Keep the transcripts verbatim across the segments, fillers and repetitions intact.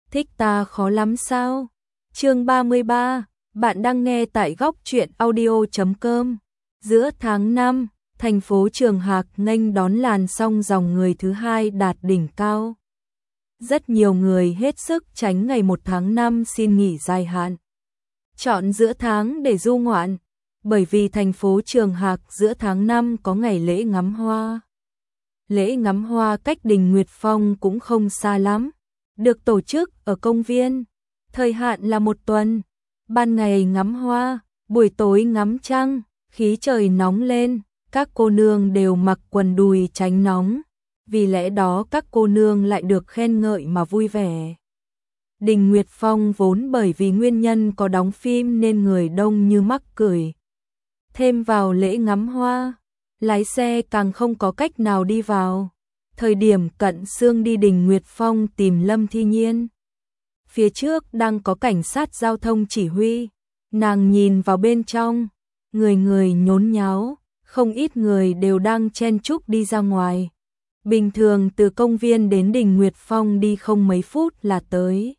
Thích ta khó lắm sao? Chương ba mươi ba, bạn đang nghe tại góc truyện audio chấm com. Giữa tháng năm, thành phố Trường Hạc nghênh đón làn sóng dòng người thứ hai đạt đỉnh cao. Rất nhiều người hết sức tránh ngày một tháng năm xin nghỉ dài hạn, chọn giữa tháng để du ngoạn, bởi vì thành phố Trường Hạc giữa tháng năm có ngày lễ ngắm hoa. Lễ ngắm hoa cách Đình Nguyệt Phong cũng không xa lắm, được tổ chức ở công viên, thời hạn là một tuần, ban ngày ngắm hoa, buổi tối ngắm trăng, khí trời nóng lên, các cô nương đều mặc quần đùi tránh nóng, vì lẽ đó các cô nương lại được khen ngợi mà vui vẻ. Đình Nguyệt Phong vốn bởi vì nguyên nhân có đóng phim nên người đông như mắc cười. Thêm vào lễ ngắm hoa, lái xe càng không có cách nào đi vào. Thời điểm Cận Xương đi Đình Nguyệt Phong tìm Lâm Thi Nhiên, phía trước đang có cảnh sát giao thông chỉ huy, nàng nhìn vào bên trong, người người nhốn nháo, không ít người đều đang chen chúc đi ra ngoài. Bình thường từ công viên đến Đình Nguyệt Phong đi không mấy phút là tới.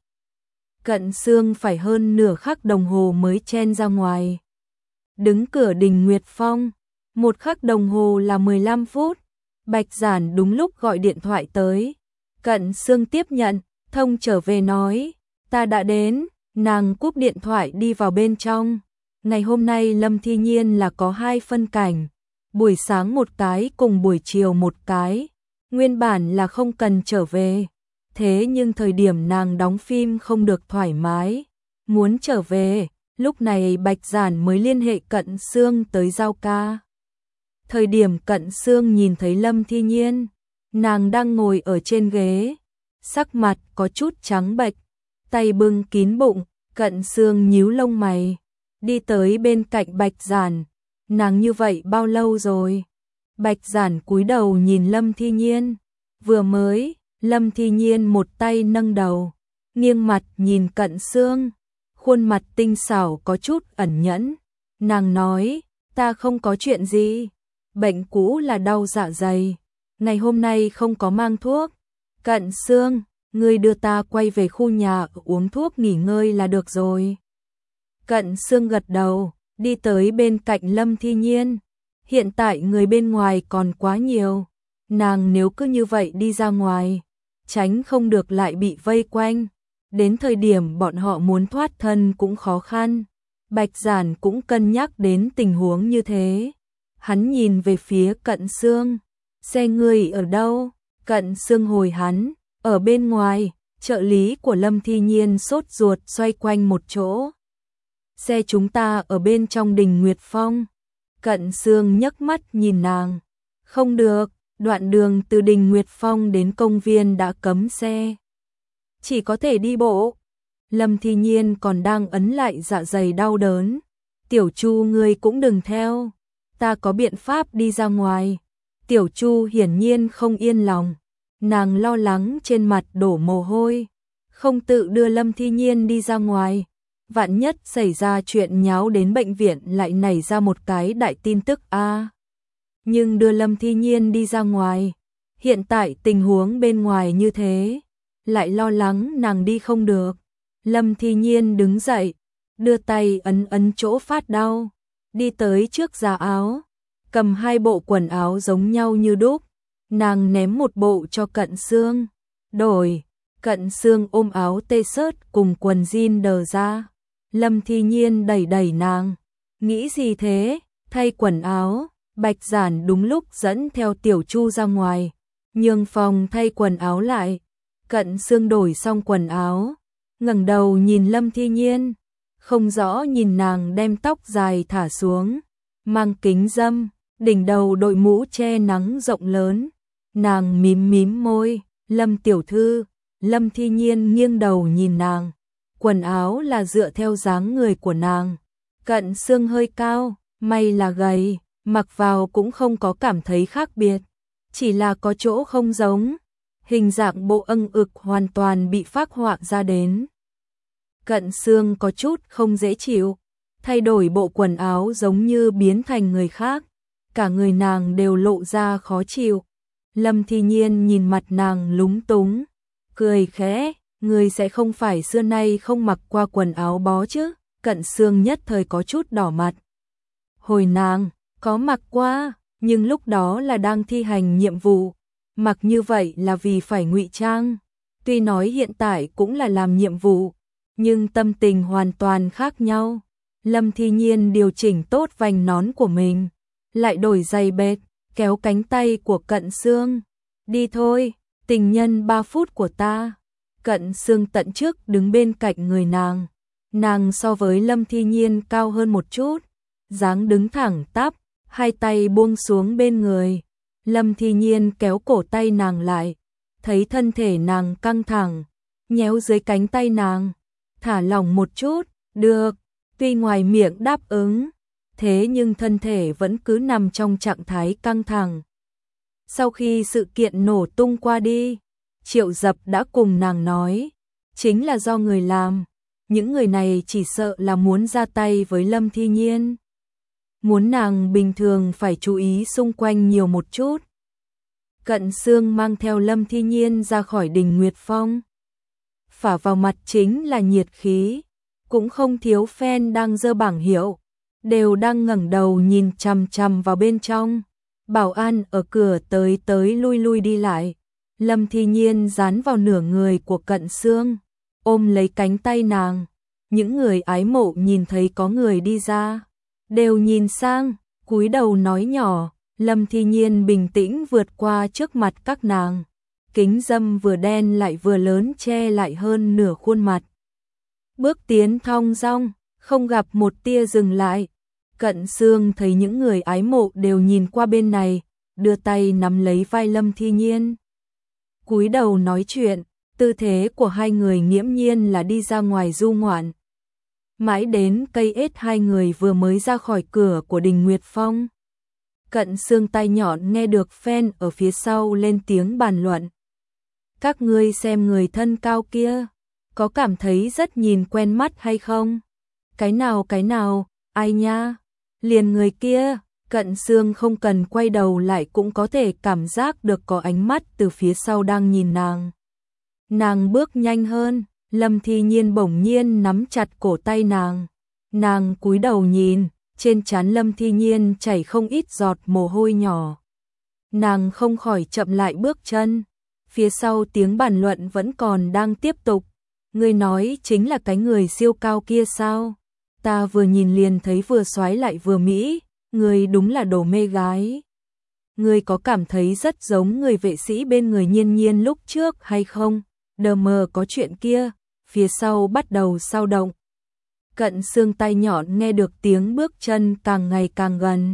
Cận Xương phải hơn nửa khắc đồng hồ mới chen ra ngoài. Đứng cửa Đình Nguyệt Phong, một khắc đồng hồ là mười lăm phút. Bạch Giản đúng lúc gọi điện thoại tới. Cận Xương tiếp nhận, thông trở về nói, ta đã đến, nàng cúp điện thoại đi vào bên trong. Ngày hôm nay Lâm Thi Nhiên là có hai phân cảnh, buổi sáng một cái cùng buổi chiều một cái, nguyên bản là không cần trở về. Thế nhưng thời điểm nàng đóng phim không được thoải mái, muốn trở về, lúc này Bạch Giản mới liên hệ Cận Xương tới giao ca. Thời điểm Cận Xương nhìn thấy Lâm Thi Nhiên, nàng đang ngồi ở trên ghế, sắc mặt có chút trắng bệch, tay bưng kín bụng, Cận Xương nhíu lông mày, đi tới bên cạnh Bạch Giản, nàng như vậy bao lâu rồi? Bạch Giản cúi đầu nhìn Lâm Thi Nhiên, vừa mới, Lâm Thi Nhiên một tay nâng đầu, nghiêng mặt nhìn Cận Xương, khuôn mặt tinh xảo có chút ẩn nhẫn, nàng nói, ta không có chuyện gì. Bệnh cũ là đau dạ dày, ngày hôm nay không có mang thuốc. Cận Xương, ngươi đưa ta quay về khu nhà uống thuốc nghỉ ngơi là được rồi. Cận Xương gật đầu, đi tới bên cạnh Lâm Thi Nhiên. Hiện tại người bên ngoài còn quá nhiều, nàng nếu cứ như vậy đi ra ngoài, tránh không được lại bị vây quanh. Đến thời điểm bọn họ muốn thoát thân cũng khó khăn. Bạch Giản cũng cân nhắc đến tình huống như thế. Hắn nhìn về phía Cận Xương, xe ngươi ở đâu? Cận Xương hồi hắn, ở bên ngoài. Trợ lý của Lâm Thi Nhiên sốt ruột xoay quanh một chỗ. Xe chúng ta ở bên trong Đình Nguyệt Phong. Cận Xương nhấc mắt nhìn nàng, không được, đoạn đường từ Đình Nguyệt Phong đến công viên đã cấm xe, chỉ có thể đi bộ. Lâm Thi Nhiên còn đang ấn lại dạ dày đau đớn. Tiểu Chu ngươi cũng đừng theo, ta có biện pháp đi ra ngoài. Tiểu Chu hiển nhiên không yên lòng, nàng lo lắng trên mặt đổ mồ hôi, không tự đưa Lâm Thi Nhiên đi ra ngoài. Vạn nhất xảy ra chuyện nháo đến bệnh viện lại nảy ra một cái đại tin tức a. À, nhưng đưa Lâm Thi Nhiên đi ra ngoài, hiện tại tình huống bên ngoài như thế, lại lo lắng nàng đi không được. Lâm Thi Nhiên đứng dậy, đưa tay ấn ấn chỗ phát đau, đi tới trước giá áo, cầm hai bộ quần áo giống nhau như đúc, nàng ném một bộ cho Cận Xương, đổi. Cận Xương ôm áo t-shirt cùng quần jean đờ ra. Lâm Thi Nhiên đẩy đẩy nàng, nghĩ gì thế, thay quần áo. Bạch Giản đúng lúc dẫn theo Tiểu Chu ra ngoài, nhường phòng thay quần áo lại. Cận Xương đổi xong quần áo, ngẩng đầu nhìn Lâm Thi Nhiên, không rõ nhìn nàng đem tóc dài thả xuống, mang kính râm, đỉnh đầu đội mũ che nắng rộng lớn. Nàng mím mím môi, Lâm tiểu thư. Lâm Thi Nhiên nghiêng đầu nhìn nàng, quần áo là dựa theo dáng người của nàng. Cận Xương hơi cao, may là gầy, mặc vào cũng không có cảm thấy khác biệt, chỉ là có chỗ không giống, hình dạng bộ âng ực hoàn toàn bị phác họa ra đến. Cận Xương có chút không dễ chịu, thay đổi bộ quần áo giống như biến thành người khác, cả người nàng đều lộ ra khó chịu. Lâm Thi Nhiên nhìn mặt nàng lúng túng, cười khẽ, Người sẽ không phải xưa nay không mặc qua quần áo bó chứ? Cận Xương nhất thời có chút đỏ mặt. Hồi nàng, có mặc qua, nhưng lúc đó là đang thi hành nhiệm vụ. Mặc như vậy là vì phải ngụy trang. Tuy nói hiện tại cũng là làm nhiệm vụ, nhưng tâm tình hoàn toàn khác nhau. Lâm Thi Nhiên điều chỉnh tốt vành nón của mình, lại đổi giày bệt, kéo cánh tay của Cận Xương. Đi thôi, tình nhân ba phút của ta. Cận Xương tận trước đứng bên cạnh người nàng. Nàng so với Lâm Thi Nhiên cao hơn một chút, dáng đứng thẳng tắp, hai tay buông xuống bên người. Lâm Thi Nhiên kéo cổ tay nàng lại, thấy thân thể nàng căng thẳng, nhéo dưới cánh tay nàng, thả lỏng một chút, được, tuy ngoài miệng đáp ứng, thế nhưng thân thể vẫn cứ nằm trong trạng thái căng thẳng. Sau khi sự kiện nổ tung qua đi, Triệu Dập đã cùng nàng nói, chính là do người làm, những người này chỉ sợ là muốn ra tay với Lâm Thi Nhiên. Muốn nàng bình thường phải chú ý xung quanh nhiều một chút. Cận Xương mang theo Lâm Thi Nhiên ra khỏi đình Nguyệt Phong. Phả vào mặt chính là nhiệt khí, cũng không thiếu fan đang giơ bảng hiệu, đều đang ngẩng đầu nhìn chằm chằm vào bên trong. Bảo an ở cửa tới tới lui lui đi lại. Lâm Thi Nhiên dán vào nửa người của Cận Xương, ôm lấy cánh tay nàng. Những người ái mộ nhìn thấy có người đi ra, đều nhìn sang, cúi đầu nói nhỏ. Lâm Thi Nhiên bình tĩnh vượt qua trước mặt các nàng. Kính râm vừa đen lại vừa lớn che lại hơn nửa khuôn mặt. Bước tiến thong dong, không gặp một tia dừng lại. Cận Xương thấy những người ái mộ đều nhìn qua bên này, đưa tay nắm lấy vai Lâm Thi Nhiên. Cúi đầu nói chuyện, tư thế của hai người nghiễm nhiên là đi ra ngoài du ngoạn. Mãi đến cây ết hai người vừa mới ra khỏi cửa của đình Nguyệt Phong. Cận Xương tai nhọn nghe được fan ở phía sau lên tiếng bàn luận. Các ngươi xem người thân cao kia, có cảm thấy rất nhìn quen mắt hay không? Cái nào cái nào, ai nha? Liền người kia. Cận Xương không cần quay đầu lại cũng có thể cảm giác được có ánh mắt từ phía sau đang nhìn nàng. Nàng bước nhanh hơn, Lâm Thi Nhiên bỗng nhiên nắm chặt cổ tay nàng. Nàng cúi đầu nhìn, trên trán Lâm Thi Nhiên chảy không ít giọt mồ hôi nhỏ. Nàng không khỏi chậm lại bước chân. Phía sau tiếng bàn luận vẫn còn đang tiếp tục. Ngươi nói chính là cái người siêu cao kia sao? Ta vừa nhìn liền thấy vừa soái lại vừa mỹ, ngươi đúng là đồ mê gái. Ngươi có cảm thấy rất giống người vệ sĩ bên người Nhiên Nhiên lúc trước hay không? Đờ mờ có chuyện kia. Phía sau bắt đầu sao động. Cận Xương tay nhọn nghe được tiếng bước chân càng ngày càng gần.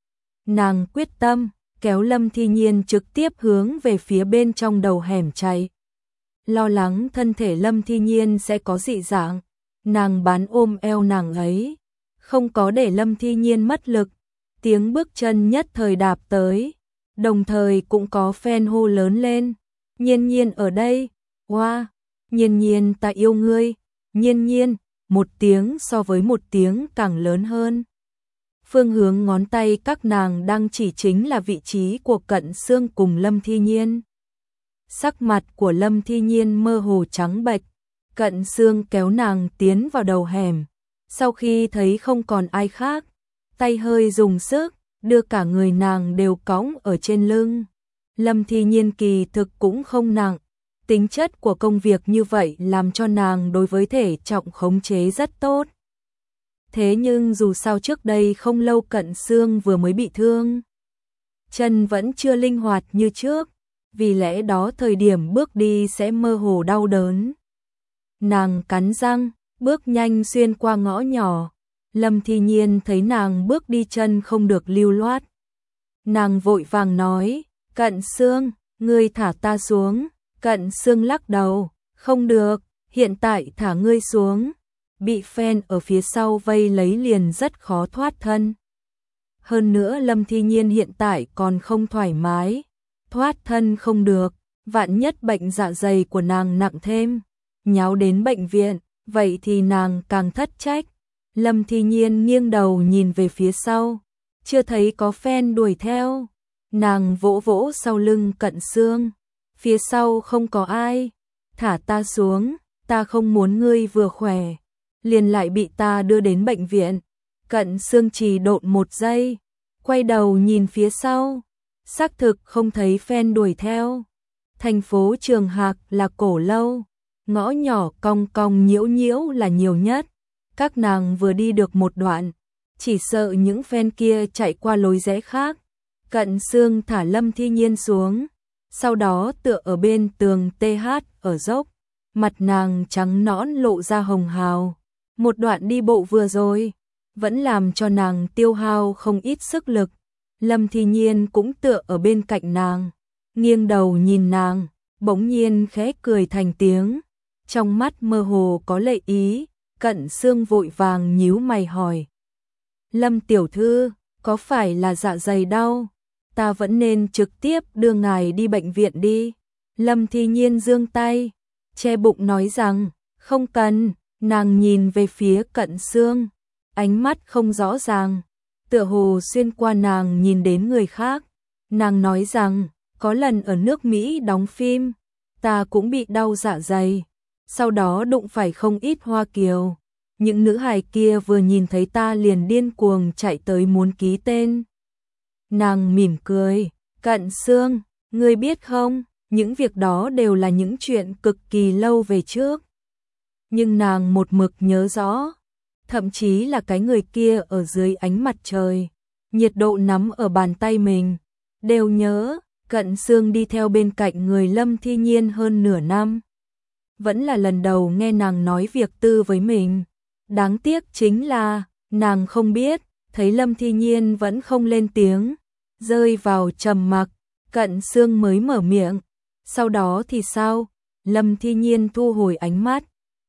Nàng quyết tâm, kéo Lâm Thi Nhiên trực tiếp hướng về phía bên trong đầu hẻm chạy. Lo lắng thân thể Lâm Thi Nhiên sẽ có dị dạng, nàng bán ôm eo nàng ấy, không có để Lâm Thi Nhiên mất lực. Tiếng bước chân nhất thời đạp tới, đồng thời cũng có fan hô lớn lên. Nhiên Nhiên ở đây, wow, Nhiên Nhiên ta yêu ngươi, Nhiên Nhiên, một tiếng so với một tiếng càng lớn hơn. Phương hướng ngón tay các nàng đang chỉ chính là vị trí của Cận Xương cùng Lâm Thi Nhiên. Sắc mặt của Lâm Thi Nhiên mơ hồ trắng bệch, Cận Xương kéo nàng tiến vào đầu hẻm. Sau khi thấy không còn ai khác, tay hơi dùng sức, đưa cả người nàng đều cõng ở trên lưng. Lâm Thi Nhiên kỳ thực cũng không nặng, tính chất của công việc như vậy làm cho nàng đối với thể trọng khống chế rất tốt. Thế nhưng dù sao trước đây không lâu Cận Xương vừa mới bị thương, chân vẫn chưa linh hoạt như trước, vì lẽ đó thời điểm bước đi sẽ mơ hồ đau đớn. Nàng cắn răng, bước nhanh xuyên qua ngõ nhỏ. Lâm Thi Nhiên thấy nàng bước đi chân không được lưu loát. Nàng vội vàng nói, Cận Xương, ngươi thả ta xuống. Cận Xương lắc đầu, không được, hiện tại thả ngươi xuống. Bị fan ở phía sau vây lấy liền rất khó thoát thân. Hơn nữa Lâm Thi Nhiên hiện tại còn không thoải mái, thoát thân không được, vạn nhất bệnh dạ dày của nàng nặng thêm, nháo đến bệnh viện, vậy thì nàng càng thất trách. Lâm Thi Nhiên nghiêng đầu nhìn về phía sau, chưa thấy có fan đuổi theo. Nàng vỗ vỗ sau lưng Cận Xương, phía sau không có ai. thả ta xuống, ta không muốn ngươi vừa khỏe, liền lại bị ta đưa đến bệnh viện. Cận Xương trì độn một giây, quay đầu nhìn phía sau, xác thực không thấy fan đuổi theo. Thành phố Trường Hạc là cổ lâu, ngõ nhỏ cong cong nhiễu nhiễu là nhiều nhất. Các nàng vừa đi được một đoạn, chỉ sợ những fan kia chạy qua lối rẽ khác. Cận Xương thả Lâm Thi Nhiên xuống, sau đó tựa ở bên tường tê hát ở dốc, mặt nàng trắng nõn lộ ra hồng hào. Một đoạn đi bộ vừa rồi, vẫn làm cho nàng tiêu hao không ít sức lực. Lâm Thi Nhiên cũng tựa ở bên cạnh nàng, nghiêng đầu nhìn nàng, bỗng nhiên khẽ cười thành tiếng, trong mắt mơ hồ có lệ ý. Cận Xương vội vàng nhíu mày hỏi: Lâm tiểu thư, có phải là dạ dày đau? Ta vẫn nên trực tiếp đưa ngài đi bệnh viện đi. Lâm Thi Nhiên giương tay, che bụng nói rằng: Không cần. Nàng nhìn về phía Cận Xương, ánh mắt không rõ ràng, tựa hồ xuyên qua nàng nhìn đến người khác. Nàng nói rằng: Có lần ở nước Mỹ đóng phim, ta cũng bị đau dạ dày, sau đó đụng phải không ít Hoa Kiều. Những nữ hài kia vừa nhìn thấy ta liền điên cuồng chạy tới muốn ký tên. Nàng mỉm cười: Cận Xương, ngươi biết không, những việc đó đều là những chuyện cực kỳ lâu về trước. Nhưng nàng một mực nhớ rõ, thậm chí là cái người kia ở dưới ánh mặt trời, nhiệt độ nắm ở bàn tay mình, đều nhớ. Cận Xương đi theo bên cạnh người Lâm Thi Nhiên hơn nửa năm, vẫn là lần đầu nghe nàng nói việc tư với mình. Đáng tiếc chính là, nàng không biết, thấy Lâm Thi Nhiên vẫn không lên tiếng, rơi vào trầm mặc. Cận Xương mới mở miệng: Sau đó thì sao? Lâm Thi Nhiên thu hồi ánh mắt,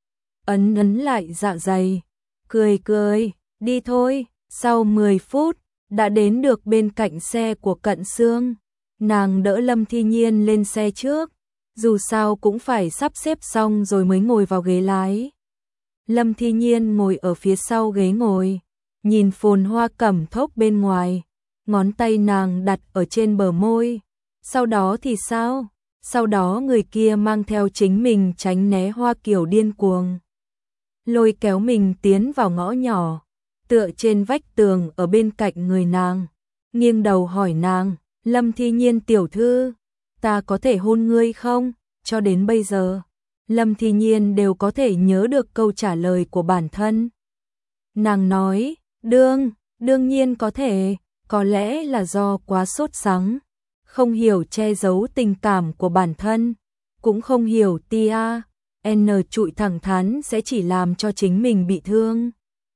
ấn ấn lại dạ dày, cười cười: Đi thôi. Sau mười phút, đã đến được bên cạnh xe của Cận Xương. Nàng đỡ Lâm Thi Nhiên lên xe trước, dù sao cũng phải sắp xếp xong rồi mới ngồi vào ghế lái. Lâm Thi Nhiên ngồi ở phía sau ghế ngồi, nhìn phồn hoa cẩm thốc bên ngoài, ngón tay nàng đặt ở trên bờ môi. Sau đó thì sao? Sau đó người kia mang theo chính mình tránh né Hoa Kiều điên cuồng, lôi kéo mình tiến vào ngõ nhỏ, tựa trên vách tường ở bên cạnh người nàng, nghiêng đầu hỏi nàng: Lâm Thi Nhiên tiểu thư, ta có thể hôn ngươi không? Cho đến bây giờ, Lâm Thi Nhiên đều có thể nhớ được câu trả lời của bản thân. Nàng nói: Đương, đương nhiên có thể. Có lẽ là do quá sốt sắng, không hiểu che giấu tình cảm của bản thân, cũng không hiểu tia N trụi thẳng thắn sẽ chỉ làm cho chính mình bị thương.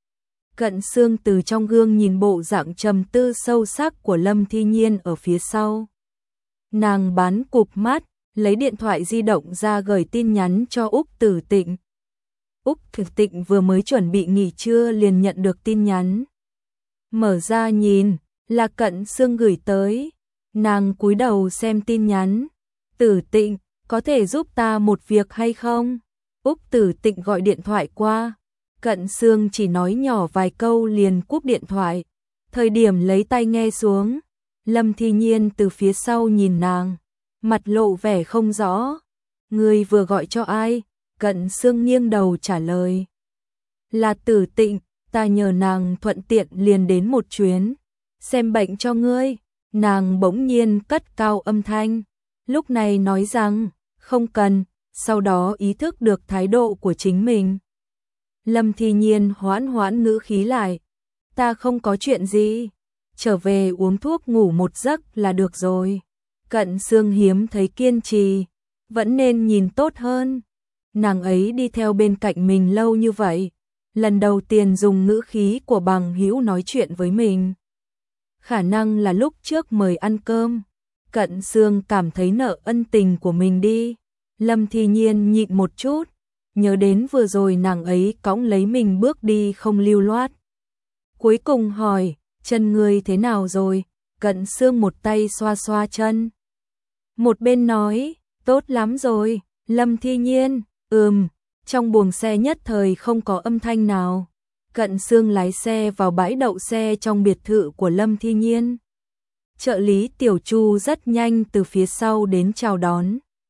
Cận Xương từ trong gương nhìn bộ dạng trầm tư sâu sắc của Lâm Thi Nhiên ở phía sau. Nàng bán cụp mắt, lấy điện thoại di động ra gửi tin nhắn cho Úc Tử Tịnh. Úc Tử Tịnh vừa mới chuẩn bị nghỉ trưa liền nhận được tin nhắn. Mở ra nhìn, là Cận Xương gửi tới. Nàng cúi đầu xem tin nhắn. Tử Tịnh, có thể giúp ta một việc hay không? Úc Tử Tịnh gọi điện thoại qua. Cận Xương chỉ nói nhỏ vài câu liền cúp điện thoại. Thời điểm lấy tai nghe xuống, Lâm Thi Nhiên từ phía sau nhìn nàng, mặt lộ vẻ không rõ. Người vừa gọi cho ai? Cận Xương nghiêng đầu trả lời: Là Tử Tịnh, ta nhờ nàng thuận tiện liền đến một chuyến, xem bệnh cho ngươi. Nàng bỗng nhiên cất cao âm thanh, lúc này nói rằng: Không cần, sau đó ý thức được thái độ của chính mình. Lâm Thi Nhiên hoãn hoãn ngữ khí lại: Ta không có chuyện gì, trở về uống thuốc ngủ một giấc là được rồi. Cận Xương hiếm thấy kiên trì, vẫn nên nhìn tốt hơn. Nàng ấy đi theo bên cạnh mình lâu như vậy, lần đầu tiên dùng ngữ khí của bằng hữu nói chuyện với mình. Khả năng là lúc trước mời ăn cơm, Cận Xương cảm thấy nợ ân tình của mình đi. Lâm Thi Nhiên nhịn một chút, nhớ đến vừa rồi nàng ấy cõng lấy mình bước đi không lưu loát. Cuối cùng hỏi: Chân ngươi thế nào rồi? Cận Xương một tay xoa xoa chân, một bên nói: Tốt lắm rồi. Lâm Thi Nhiên: Ừm. Trong buồng xe nhất thời không có âm thanh nào. Cận Xương lái xe vào bãi đậu xe trong biệt thự của Lâm Thi Nhiên. Trợ lý Tiểu Chu rất nhanh từ phía sau đến chào đón.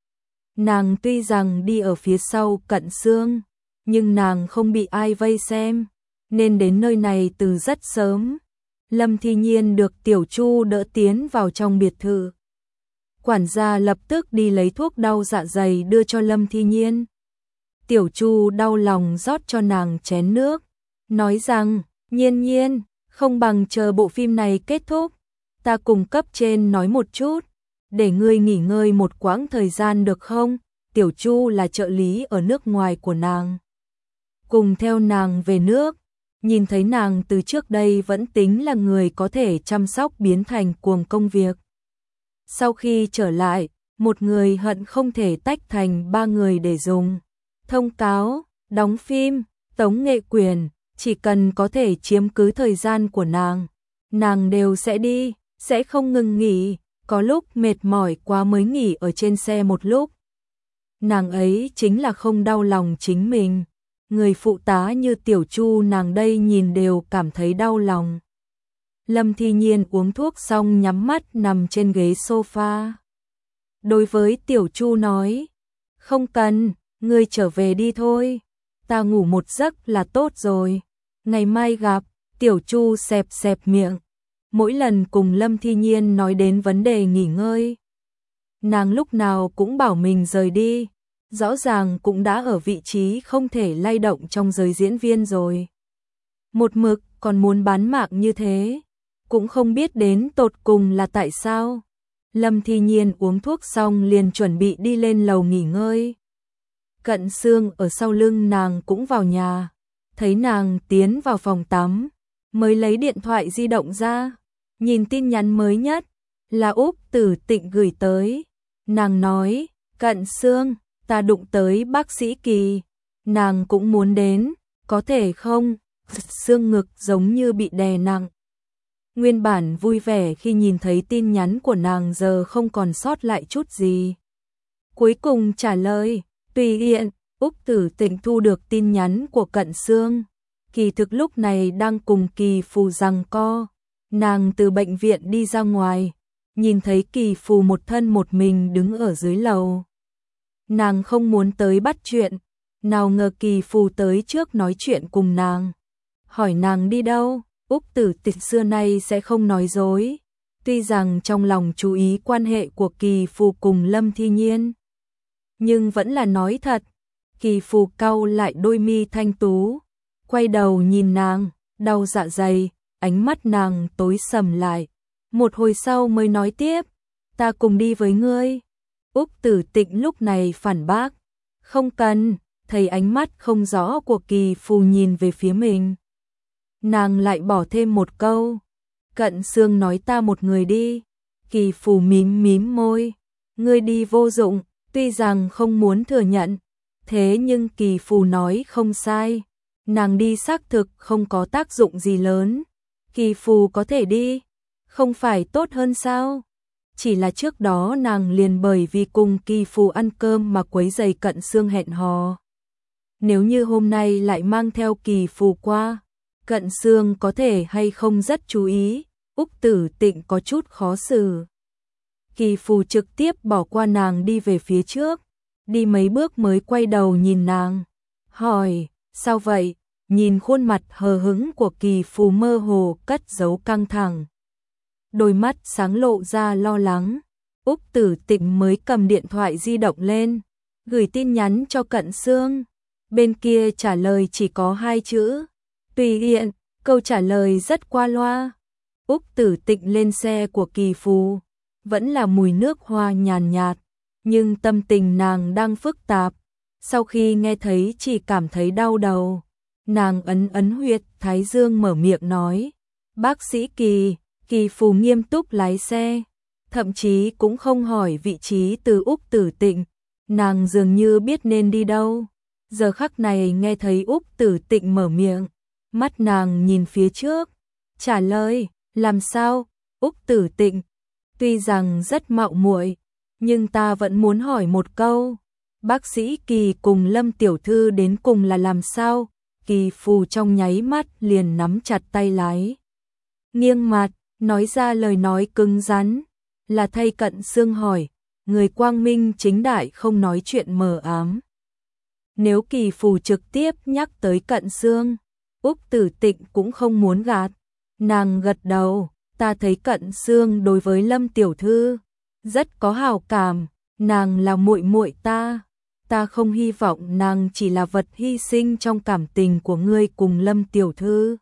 Nàng tuy rằng đi ở phía sau Cận Xương, nhưng nàng không bị ai vây xem, nên đến nơi này từ rất sớm. Lâm Thi Nhiên được Tiểu Chu đỡ tiến vào trong biệt thự. Quản gia lập tức đi lấy thuốc đau dạ dày đưa cho Lâm Thi Nhiên. Tiểu Chu đau lòng rót cho nàng chén nước, nói rằng, Nhiên Nhiên, không bằng chờ bộ phim này kết thúc, ta cùng cấp trên nói một chút, để ngươi nghỉ ngơi một quãng thời gian được không? Tiểu Chu là trợ lý ở nước ngoài của nàng, cùng theo nàng về nước, nhìn thấy nàng từ trước đây vẫn tính là người có thể chăm sóc biến thành cuồng công việc. Sau khi trở lại, một người hận không thể tách thành ba người để dùng. Thông cáo, đóng phim, tống nghệ quyền, chỉ cần có thể chiếm cứ thời gian của nàng, nàng đều sẽ đi, sẽ không ngừng nghỉ, có lúc mệt mỏi quá mới nghỉ ở trên xe một lúc. Nàng ấy chính là không đau lòng chính mình, người phụ tá như Tiểu Chu nàng đây nhìn đều cảm thấy đau lòng. Lâm Thi Nhiên uống thuốc xong nhắm mắt nằm trên ghế sofa. Đối với Tiểu Chu nói, không cần, ngươi trở về đi thôi, ta ngủ một giấc là tốt rồi, ngày mai gặp. Tiểu Chu xẹp xẹp miệng, mỗi lần cùng Lâm Thi Nhiên nói đến vấn đề nghỉ ngơi, nàng lúc nào cũng bảo mình rời đi, rõ ràng cũng đã ở vị trí không thể lay động trong giới diễn viên rồi. Một mực còn muốn bán mạng như thế, cũng không biết đến tột cùng là tại sao. Lâm Thi Nhiên uống thuốc xong liền chuẩn bị đi lên lầu nghỉ ngơi. Cận Xương ở sau lưng nàng cũng vào nhà, thấy nàng tiến vào phòng tắm, mới lấy điện thoại di động ra, nhìn tin nhắn mới nhất, là Úc Tử Tịnh gửi tới. Nàng nói, Cận Xương, ta đụng tới bác sĩ Kỳ, nàng cũng muốn đến, có thể không? Xương ngực giống như bị đè nặng. Nguyên bản vui vẻ khi nhìn thấy tin nhắn của nàng giờ không còn sót lại chút gì. Cuối cùng trả lời, tùy tiện. Úc Tử Tịnh thu được tin nhắn của Cận Xương. Kỳ thực lúc này đang cùng Kỳ Phù giằng co. Nàng từ bệnh viện đi ra ngoài, nhìn thấy Kỳ Phù một thân một mình đứng ở dưới lầu. Nàng không muốn tới bắt chuyện, nào ngờ Kỳ Phù tới trước nói chuyện cùng nàng. Hỏi nàng đi đâu, Úc Tử Tịnh xưa nay sẽ không nói dối. Tuy rằng trong lòng chú ý quan hệ của Kỳ Phù cùng Lâm Thi Nhiên, nhưng vẫn là nói thật. Kỳ Phù cau lại đôi mi thanh tú, quay đầu nhìn nàng, đau dạ dày, ánh mắt nàng tối sầm lại. Một hồi sau mới nói tiếp, ta cùng đi với ngươi. Úc Tử Tịnh lúc này phản bác, không cần. Thấy ánh mắt không rõ của Kỳ Phù nhìn về phía mình, nàng lại bỏ thêm một câu, Cận Xương nói ta một người đi. Kỳ Phù mím mím môi, ngươi đi vô dụng. Tuy rằng không muốn thừa nhận, thế nhưng Kỳ Phù nói không sai, nàng đi xác thực không có tác dụng gì lớn. Kỳ Phù có thể đi, không phải tốt hơn sao? Chỉ là trước đó nàng liền bởi vì cùng Kỳ Phù ăn cơm mà quấy rầy Cận Xương hẹn hò. Nếu như hôm nay lại mang theo Kỳ Phù qua, Cận Xương có thể hay không rất chú ý. Úc Tử Tịnh có chút khó xử. Kỳ Phù trực tiếp bỏ qua nàng đi về phía trước, đi mấy bước mới quay đầu nhìn nàng, hỏi, sao vậy? Nhìn khuôn mặt hờ hững của Kỳ Phù mơ hồ cất giấu căng thẳng, đôi mắt sáng lộ ra lo lắng. Úc Tử Tịnh mới cầm điện thoại di động lên, gửi tin nhắn cho Cận Xương. Bên kia trả lời chỉ có hai chữ, tùy tiện. Câu trả lời rất qua loa. Úc Tử Tịnh lên xe của Kỳ Phù, vẫn là mùi nước hoa nhàn nhạt, nhưng tâm tình nàng đang phức tạp. Sau khi nghe thấy chỉ cảm thấy đau đầu, nàng ấn ấn huyệt thái dương mở miệng nói, bác sĩ Kỳ. Kỳ Phù nghiêm túc lái xe, thậm chí cũng không hỏi vị trí từ Úc Tử Tịnh, nàng dường như biết nên đi đâu. Giờ khắc này nghe thấy Úc Tử Tịnh mở miệng, mắt nàng nhìn phía trước, trả lời, làm sao? Úc Tử Tịnh, tuy rằng rất mạo muội, nhưng ta vẫn muốn hỏi một câu, bác sĩ Kỳ cùng Lâm tiểu thư đến cùng là làm sao? Kỳ Phù trong nháy mắt liền nắm chặt tay lái, nghiêng mặt, nói ra lời nói cứng rắn, là thay Cận Xương hỏi, người quang minh chính đại không nói chuyện mờ ám. Nếu Kỳ Phù trực tiếp nhắc tới Cận Xương, Úc Tử Tịnh cũng không muốn gạt. Nàng gật đầu, ta thấy Cận Xương đối với Lâm tiểu thư rất có hảo cảm, nàng là muội muội ta, ta không hy vọng nàng chỉ là vật hy sinh trong cảm tình của ngươi cùng Lâm tiểu thư.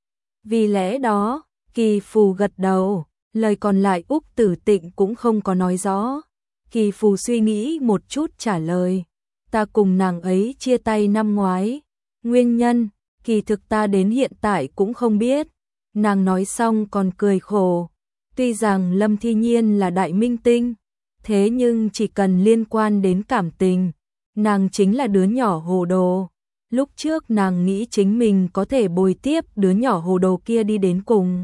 Vì lẽ đó, Kỳ Phù gật đầu, lời còn lại Úc Tử Tịnh cũng không có nói rõ. Kỳ Phù suy nghĩ một chút trả lời, ta cùng nàng ấy chia tay năm ngoái, nguyên nhân, kỳ thực ta đến hiện tại cũng không biết. Nàng nói xong còn cười khổ, tuy rằng Lâm Thi Nhiên là đại minh tinh, thế nhưng chỉ cần liên quan đến cảm tình, nàng chính là đứa nhỏ hồ đồ. Lúc trước nàng nghĩ chính mình có thể bồi tiếp đứa nhỏ hồ đồ kia đi đến cùng.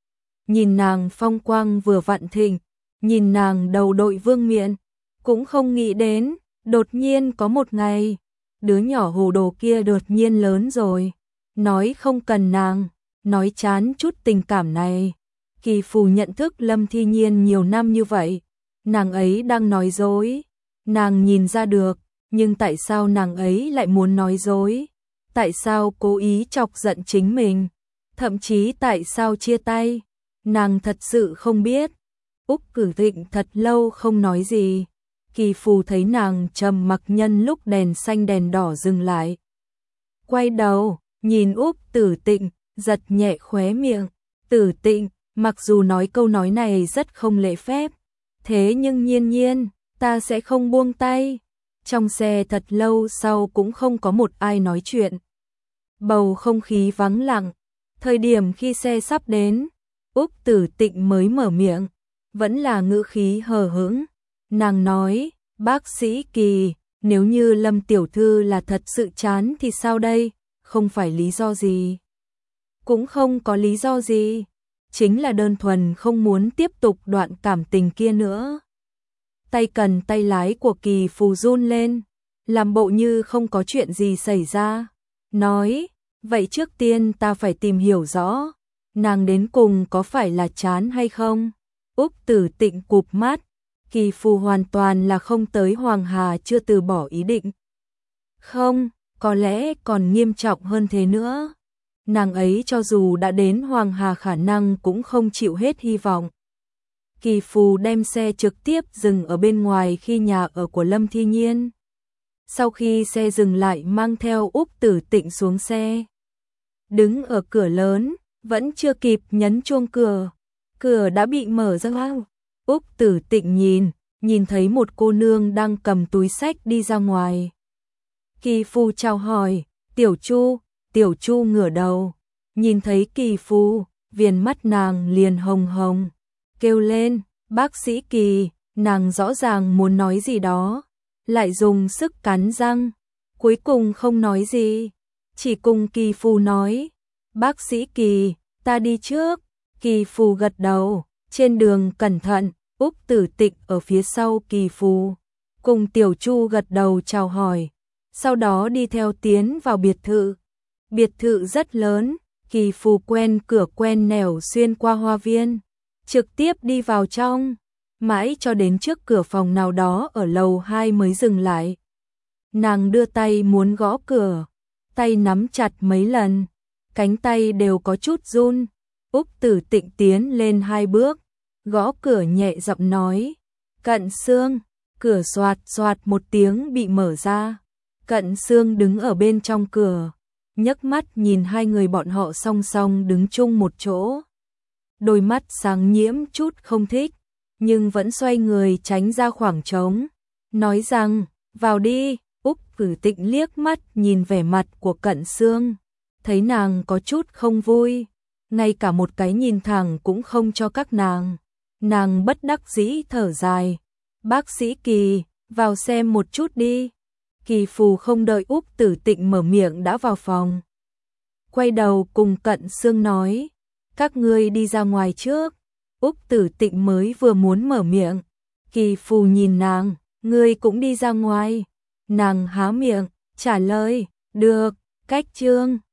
Nhìn nàng phong quang vừa vặn thịnh, nhìn nàng đầu đội vương miện, cũng không nghĩ đến, đột nhiên có một ngày, đứa nhỏ hồ đồ kia đột nhiên lớn rồi, nói không cần nàng, nói chán chút tình cảm này. Kỳ Phù nhận thức Lâm Thi Nhiên nhiều năm như vậy, nàng ấy đang nói dối, nàng nhìn ra được, nhưng tại sao nàng ấy lại muốn nói dối? Tại sao cố ý chọc giận chính mình? Thậm chí tại sao chia tay? Nàng thật sự không biết. Úc Tử Tịnh thật lâu không nói gì. Kỳ Phù thấy nàng trầm mặc nhân lúc đèn xanh đèn đỏ dừng lại. Quay đầu, nhìn Úc Tử Tịnh, giật nhẹ khóe miệng. Tử Tịnh, mặc dù nói câu nói này rất không lễ phép, thế nhưng Nhiên Nhiên, ta sẽ không buông tay. Trong xe thật lâu sau cũng không có một ai nói chuyện. Bầu không khí vắng lặng. Thời điểm khi xe sắp đến, Úc Tử Tịnh mới mở miệng, vẫn là ngữ khí hờ hững. Nàng nói, bác sĩ Kỳ, nếu như Lâm tiểu thư là thật sự chán thì sao đây? Không phải lý do gì. Cũng không có lý do gì. Chính là đơn thuần không muốn tiếp tục đoạn cảm tình kia nữa. Tay cần tay lái của Kỳ Phù run lên, làm bộ như không có chuyện gì xảy ra. Nói, vậy trước tiên ta phải tìm hiểu rõ, nàng đến cùng có phải là chán hay không? Úc Tử Tịnh cụp mắt, Kỳ Phù hoàn toàn là không tới Hoàng Hà chưa từ bỏ ý định. Không, có lẽ còn nghiêm trọng hơn thế nữa. Nàng ấy cho dù đã đến Hoàng Hà khả năng cũng không chịu hết hy vọng. Kỳ Phù đem xe trực tiếp dừng ở bên ngoài khi nhà ở của Lâm Thi Nhiên. Sau khi xe dừng lại mang theo Úc Tử Tịnh xuống xe. Đứng ở cửa lớn, vẫn chưa kịp nhấn chuông cửa. Cửa đã bị mở ra. Úc Tử Tịnh nhìn, nhìn thấy một cô nương đang cầm túi xách đi ra ngoài. Kỳ Phù chào hỏi, Tiểu Chu, Tiểu Chu ngửa đầu. Nhìn thấy Kỳ Phù, viền mắt nàng liền hồng hồng. Kêu lên, bác sĩ Kỳ, nàng rõ ràng muốn nói gì đó, lại dùng sức cắn răng, cuối cùng không nói gì, chỉ cùng Kỳ Phù nói, bác sĩ Kỳ, ta đi trước. Kỳ Phù gật đầu, trên đường cẩn thận. Úc Tử Tịnh ở phía sau Kỳ Phù, cùng Tiểu Chu gật đầu chào hỏi, sau đó đi theo tiến vào biệt thự. Biệt thự rất lớn, Kỳ Phù quen cửa quen nẻo xuyên qua hoa viên, trực tiếp đi vào trong, mãi cho đến trước cửa phòng nào đó ở lầu hai mới dừng lại. Nàng đưa tay muốn gõ cửa, tay nắm chặt mấy lần, cánh tay đều có chút run. Úc Tử Tịnh tiến lên hai bước, gõ cửa nhẹ giọng nói, Cận Xương. Cửa xoạt xoạt một tiếng bị mở ra. Cận Xương đứng ở bên trong cửa, nhấc mắt nhìn hai người bọn họ song song đứng chung một chỗ. Đôi mắt sáng nhiễm chút không thích, nhưng vẫn xoay người tránh ra khoảng trống, nói rằng, vào đi. Úc Tử Tịnh liếc mắt nhìn vẻ mặt của Cận Xương, thấy nàng có chút không vui, ngay cả một cái nhìn thẳng cũng không cho các nàng. Nàng bất đắc dĩ thở dài, bác sĩ Kỳ, vào xem một chút đi. Kỳ Phù không đợi Úc Tử Tịnh mở miệng đã vào phòng. Quay đầu cùng Cận Xương nói, các ngươi đi ra ngoài trước. Úc Tử Tịnh mới vừa muốn mở miệng, Kỳ Phù nhìn nàng, ngươi cũng đi ra ngoài. Nàng há miệng, trả lời, được, cách chương.